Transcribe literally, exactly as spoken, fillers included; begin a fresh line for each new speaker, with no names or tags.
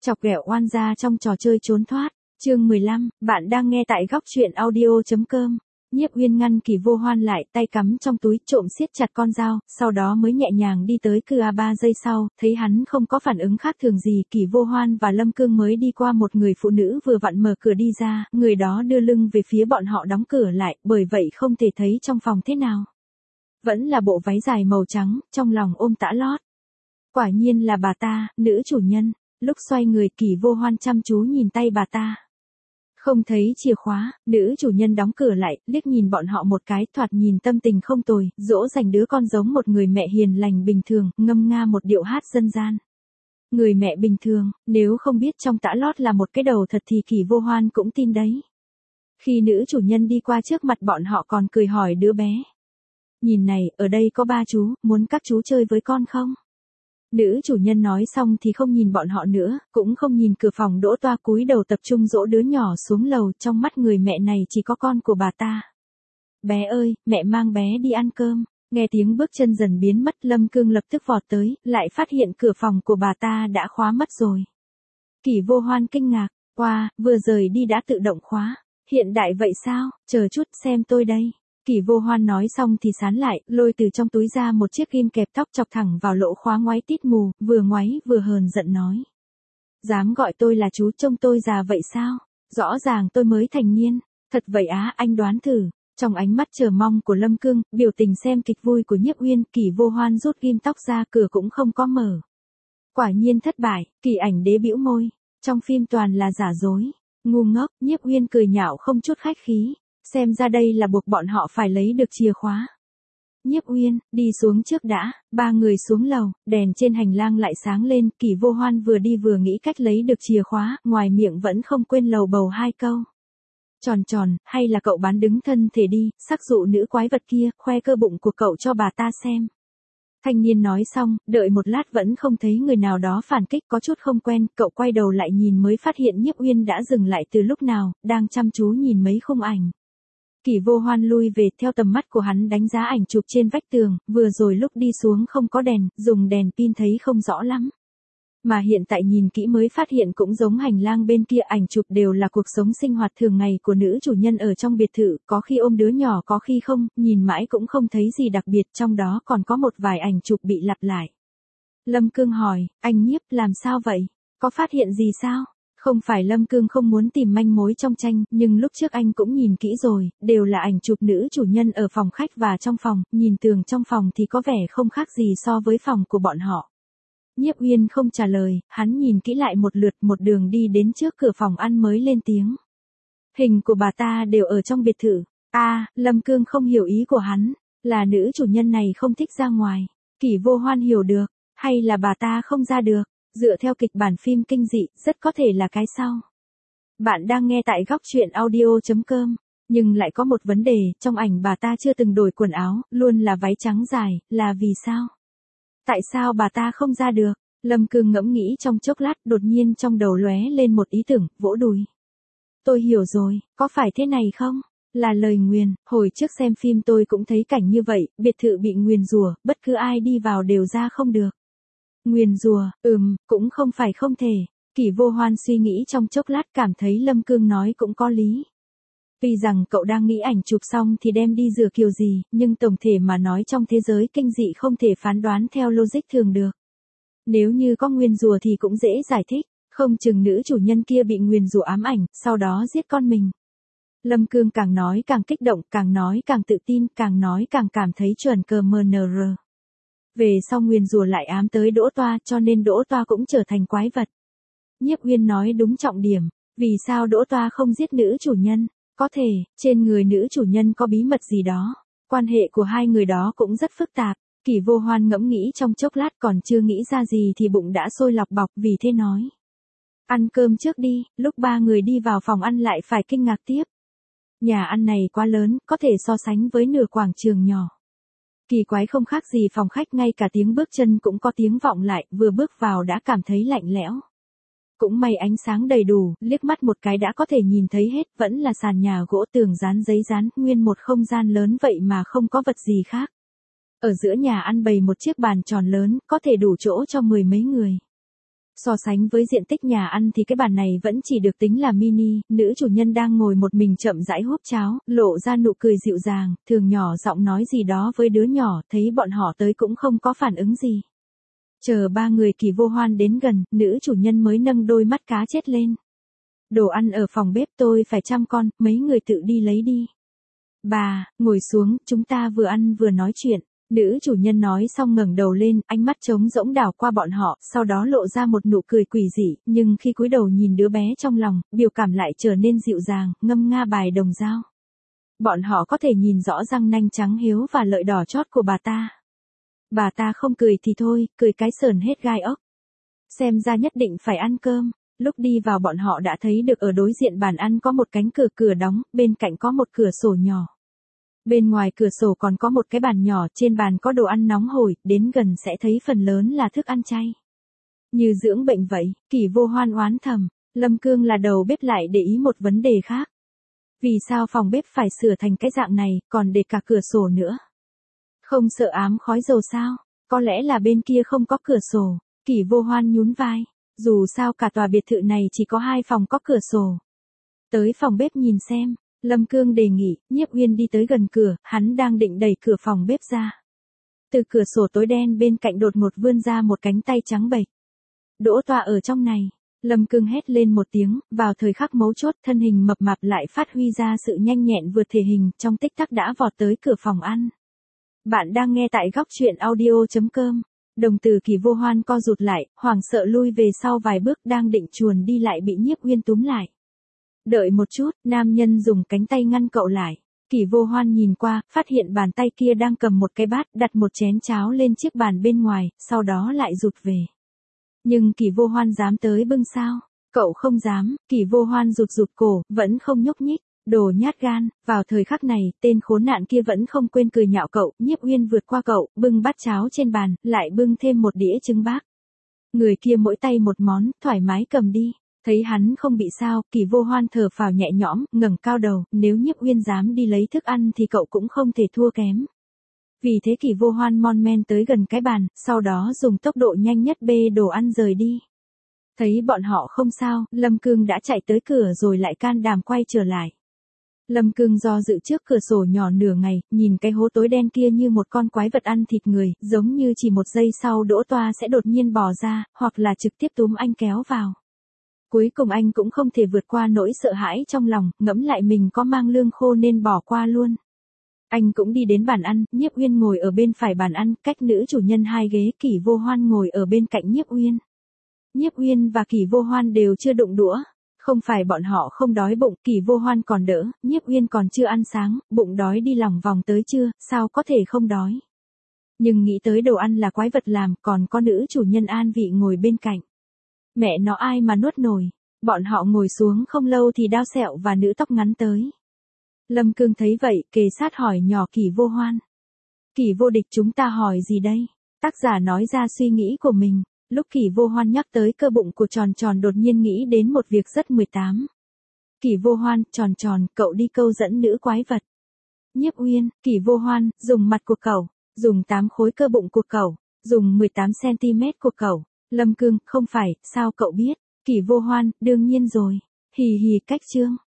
Chọc ghẹo oan gia trong trò chơi trốn thoát. Chương mười lăm, bạn đang nghe tại góc truyện audio chấm com. Nhiếp Uyên ngăn Kỳ Vô Hoan lại, tay cắm trong túi, trộm siết chặt con dao, sau đó mới nhẹ nhàng đi tới cửa. Ba giây sau, thấy hắn không có phản ứng khác thường gì, Kỳ Vô Hoan và Lâm Cương mới đi qua một người phụ nữ vừa vặn mở cửa đi ra, người đó đưa lưng về phía bọn họ đóng cửa lại, bởi vậy không thể thấy trong phòng thế nào. Vẫn là bộ váy dài màu trắng, trong lòng ôm tã lót. Quả nhiên là bà ta, nữ chủ nhân. Lúc xoay người, Kỳ Vô Hoan chăm chú nhìn tay bà ta. Không thấy chìa khóa, nữ chủ nhân đóng cửa lại, liếc nhìn bọn họ một cái, thoạt nhìn tâm tình không tồi, dỗ dành đứa con giống một người mẹ hiền lành bình thường, ngâm nga một điệu hát dân gian. Người mẹ bình thường, nếu không biết trong tã lót là một cái đầu thật thì Kỳ Vô Hoan cũng tin đấy. Khi nữ chủ nhân đi qua trước mặt bọn họ còn cười hỏi đứa bé. Nhìn này, ở đây có ba chú, muốn các chú chơi với con không? Nữ chủ nhân nói xong thì không nhìn bọn họ nữa, cũng không nhìn cửa phòng, Đỗ Toa cúi đầu tập trung dỗ đứa nhỏ xuống lầu, trong mắt người mẹ này chỉ có con của bà ta. Bé ơi, mẹ mang bé đi ăn cơm. Nghe tiếng bước chân dần biến mất, Lâm Cương lập tức vọt tới, lại phát hiện cửa phòng của bà ta đã khóa mất rồi. Kỳ Vô Hoan kinh ngạc, qua, vừa rời đi đã tự động khóa. Hiện đại vậy sao, chờ chút xem tôi đây. Kỳ Vô Hoan nói xong thì sán lại, lôi từ trong túi ra một chiếc ghim kẹp tóc chọc thẳng vào lỗ khóa, ngoáy tít mù, vừa ngoáy vừa hờn giận nói. Dám gọi tôi là chú, trông tôi già vậy sao? Rõ ràng tôi mới thành niên. Thật vậy á, anh đoán thử. Trong ánh mắt chờ mong của Lâm Cương, biểu tình xem kịch vui của Nhiếp Uyên, Kỳ Vô Hoan rút ghim tóc ra, cửa cũng không có mở. Quả nhiên thất bại, Kỳ Ảnh Đế bĩu môi. Trong phim toàn là giả dối. Ngu ngốc, Nhiếp Uyên cười nhạo không chút khách khí. Xem ra đây là buộc bọn họ phải lấy được chìa khóa. Nhiếp Uyên, đi xuống trước đã. Ba người xuống lầu, đèn trên hành lang lại sáng lên, Kỳ Vô Hoan vừa đi vừa nghĩ cách lấy được chìa khóa, ngoài miệng vẫn không quên lầu bầu hai câu. Tròn tròn, hay là cậu bán đứng thân thể đi, sắc dụ nữ quái vật kia, khoe cơ bụng của cậu cho bà ta xem. Thanh niên nói xong, đợi một lát vẫn không thấy người nào đó phản kích, có chút không quen, cậu quay đầu lại nhìn mới phát hiện Nhiếp Uyên đã dừng lại từ lúc nào, đang chăm chú nhìn mấy khung ảnh. Kỳ Vô Hoan lui về, theo tầm mắt của hắn đánh giá ảnh chụp trên vách tường, vừa rồi lúc đi xuống không có đèn, dùng đèn pin thấy không rõ lắm. Mà hiện tại nhìn kỹ mới phát hiện cũng giống hành lang bên kia, ảnh chụp đều là cuộc sống sinh hoạt thường ngày của nữ chủ nhân ở trong biệt thự, có khi ôm đứa nhỏ có khi không, nhìn mãi cũng không thấy gì đặc biệt, trong đó còn có một vài ảnh chụp bị lặp lại. Lâm Cương hỏi, anh Nhiếp, làm sao vậy? Có phát hiện gì sao? Không phải Lâm Cương không muốn tìm manh mối trong tranh, nhưng lúc trước anh cũng nhìn kỹ rồi, đều là ảnh chụp nữ chủ nhân ở phòng khách và trong phòng, nhìn tường trong phòng thì có vẻ không khác gì so với phòng của bọn họ. Nhiếp Uyên không trả lời, hắn nhìn kỹ lại một lượt, một đường đi đến trước cửa phòng ăn mới lên tiếng. Hình của bà ta đều ở trong biệt thự. A, à, Lâm Cương không hiểu ý của hắn, là nữ chủ nhân này không thích ra ngoài. Kỳ Vô Hoan hiểu được, hay là bà ta không ra được. Dựa theo kịch bản phim kinh dị, rất có thể là cái sau. Bạn đang nghe tại góc truyện audio chấm com. Nhưng lại có một vấn đề, trong ảnh bà ta chưa từng đổi quần áo, luôn là váy trắng dài, là vì sao? Tại sao bà ta không ra được? Lâm Cương ngẫm nghĩ trong chốc lát, đột nhiên trong đầu lóe lên một ý tưởng, vỗ đùi. Tôi hiểu rồi, có phải thế này không? Là lời nguyền, hồi trước xem phim tôi cũng thấy cảnh như vậy, biệt thự bị nguyền rủa, bất cứ ai đi vào đều ra không được. Nguyền rủa, ừm, cũng không phải không thể. Kỳ Vô Hoan suy nghĩ trong chốc lát, cảm thấy Lâm Cương nói cũng có lý. Tuy rằng cậu đang nghĩ ảnh chụp xong thì đem đi rửa kiểu gì, nhưng tổng thể mà nói trong thế giới kinh dị không thể phán đoán theo logic thường được. Nếu như có nguyền rủa thì cũng dễ giải thích, không chừng nữ chủ nhân kia bị nguyền rủa ám ảnh, sau đó giết con mình. Lâm Cương càng nói càng kích động, càng nói càng tự tin, càng nói càng cảm thấy chuẩn cờ mờ nờ rờ. Về sau nguyền rủa lại ám tới Đỗ Toa, cho nên Đỗ Toa cũng trở thành quái vật. Nhiếp Uyên nói đúng trọng điểm, vì sao Đỗ Toa không giết nữ chủ nhân? Có thể, trên người nữ chủ nhân có bí mật gì đó. Quan hệ của hai người đó cũng rất phức tạp. Kỳ Vô Hoan ngẫm nghĩ trong chốc lát, còn chưa nghĩ ra gì thì bụng đã sôi lọc bọc, vì thế nói. Ăn cơm trước đi. Lúc ba người đi vào phòng ăn lại phải kinh ngạc tiếp. Nhà ăn này quá lớn, có thể so sánh với nửa quảng trường nhỏ. Kỳ quái không khác gì phòng khách, ngay cả tiếng bước chân cũng có tiếng vọng lại, vừa bước vào đã cảm thấy lạnh lẽo. Cũng may ánh sáng đầy đủ, liếc mắt một cái đã có thể nhìn thấy hết, vẫn là sàn nhà gỗ, tường dán giấy dán, nguyên một không gian lớn vậy mà không có vật gì khác. Ở giữa nhà ăn bày một chiếc bàn tròn lớn, có thể đủ chỗ cho mười mấy người. So sánh với diện tích nhà ăn thì cái bàn này vẫn chỉ được tính là mini, nữ chủ nhân đang ngồi một mình chậm rãi húp cháo, lộ ra nụ cười dịu dàng, thường nhỏ giọng nói gì đó với đứa nhỏ, thấy bọn họ tới cũng không có phản ứng gì. Chờ ba người Kỳ Vô Hoan đến gần, nữ chủ nhân mới nâng đôi mắt cá chết lên. Đồ ăn ở phòng bếp tôi phải chăm con, mấy người tự đi lấy đi. Bà, ngồi xuống, chúng ta vừa ăn vừa nói chuyện. Nữ chủ nhân nói xong ngẩng đầu lên, ánh mắt trống rỗng đảo qua bọn họ, sau đó lộ ra một nụ cười quỷ dị, nhưng khi cúi đầu nhìn đứa bé trong lòng, biểu cảm lại trở nên dịu dàng, ngâm nga bài đồng dao. Bọn họ có thể nhìn rõ răng nanh trắng hiếu và lợi đỏ chót của bà ta. Bà ta không cười thì thôi, cười cái sờn hết gai ốc. Xem ra nhất định phải ăn cơm. Lúc đi vào bọn họ đã thấy được ở đối diện bàn ăn có một cánh cửa cửa đóng, bên cạnh có một cửa sổ nhỏ. Bên ngoài cửa sổ còn có một cái bàn nhỏ, trên bàn có đồ ăn nóng hổi, đến gần sẽ thấy phần lớn là thức ăn chay. Như dưỡng bệnh vậy, Kỳ Vô Hoan oán thầm, Lâm Cương là đầu bếp lại để ý một vấn đề khác. Vì sao phòng bếp phải sửa thành cái dạng này, còn để cả cửa sổ nữa? Không sợ ám khói dầu sao? Có lẽ là bên kia không có cửa sổ. Kỳ Vô Hoan nhún vai. Dù sao cả tòa biệt thự này chỉ có hai phòng có cửa sổ. Tới phòng bếp nhìn xem. Lâm Cương đề nghị, Nhiếp Uyên đi tới gần cửa, hắn đang định đẩy cửa phòng bếp ra. Từ cửa sổ tối đen bên cạnh đột ngột vươn ra một cánh tay trắng bệch. Đỗ Tọa ở trong này. Lâm Cương hét lên một tiếng, vào thời khắc mấu chốt thân hình mập mạp lại phát huy ra sự nhanh nhẹn vượt thể hình, trong tích tắc đã vọt tới cửa phòng ăn. Bạn đang nghe tại góc truyện audio chấm com. Đồng tử Kỳ Vô Hoan co rụt lại, hoảng sợ lui về sau vài bước, đang định chuồn đi lại bị Nhiếp Uyên túm lại. Đợi một chút, nam nhân dùng cánh tay ngăn cậu lại. Kỳ Vô Hoan nhìn qua, phát hiện bàn tay kia đang cầm một cái bát, đặt một chén cháo lên chiếc bàn bên ngoài, sau đó lại rụt về. Nhưng Kỳ Vô Hoan dám tới bưng sao? Cậu không dám. Kỳ Vô Hoan rụt rụt cổ, vẫn không nhúc nhích. Đồ nhát gan. Vào thời khắc này, tên khốn nạn kia vẫn không quên cười nhạo cậu. Nhiếp Uyên vượt qua cậu, bưng bát cháo trên bàn, lại bưng thêm một đĩa trứng bác. Người kia mỗi tay một món, thoải mái cầm đi. Thấy hắn không bị sao, Kỳ Vô Hoan thở phào nhẹ nhõm, ngẩng cao đầu, nếu Nhiếp Uyên dám đi lấy thức ăn thì cậu cũng không thể thua kém. Vì thế Kỳ Vô Hoan mon men tới gần cái bàn, sau đó dùng tốc độ nhanh nhất bê đồ ăn rời đi. Thấy bọn họ không sao, Lâm Cương đã chạy tới cửa rồi lại can đảm quay trở lại. Lâm Cương do dự trước cửa sổ nhỏ nửa ngày, nhìn cái hố tối đen kia như một con quái vật ăn thịt người, giống như chỉ một giây sau Đỗ Toa sẽ đột nhiên bò ra, hoặc là trực tiếp túm anh kéo vào. Cuối cùng anh cũng không thể vượt qua nỗi sợ hãi trong lòng, ngẫm lại mình có mang lương khô nên bỏ qua luôn. Anh cũng đi đến bàn ăn, Nhiếp Uyên ngồi ở bên phải bàn ăn, cách nữ chủ nhân hai ghế, Kỳ Vô Hoan ngồi ở bên cạnh Nhiếp Uyên. Nhiếp Uyên và Kỳ Vô Hoan đều chưa đụng đũa. Không phải bọn họ không đói bụng, Kỳ Vô Hoan còn đỡ, Nhiếp Uyên còn chưa ăn sáng, bụng đói đi lòng vòng tới trưa, sao có thể không đói. Nhưng nghĩ tới đồ ăn là quái vật làm, còn có nữ chủ nhân an vị ngồi bên cạnh. Mẹ nó ai mà nuốt nổi. Bọn họ ngồi xuống không lâu thì Đao Sẹo và nữ tóc ngắn tới. Lâm Cương thấy vậy, kề sát hỏi nhỏ Kỳ Vô Hoan. Kỳ vô địch, chúng ta hỏi gì đây? Tác giả nói ra suy nghĩ của mình. Lúc Kỳ Vô Hoan nhắc tới cơ bụng của Tròn Tròn đột nhiên nghĩ đến một việc rất mười tám. Kỳ Vô Hoan, Tròn Tròn, cậu đi câu dẫn nữ quái vật. Nhiếp Uyên, Kỳ Vô Hoan, dùng mặt của cậu, dùng tám khối cơ bụng của cậu, dùng mười tám xăng-ti-mét của cậu. Lâm Cương, không phải, sao cậu biết? Kỳ Vô Hoan, đương nhiên rồi. Hì hì, cách chương.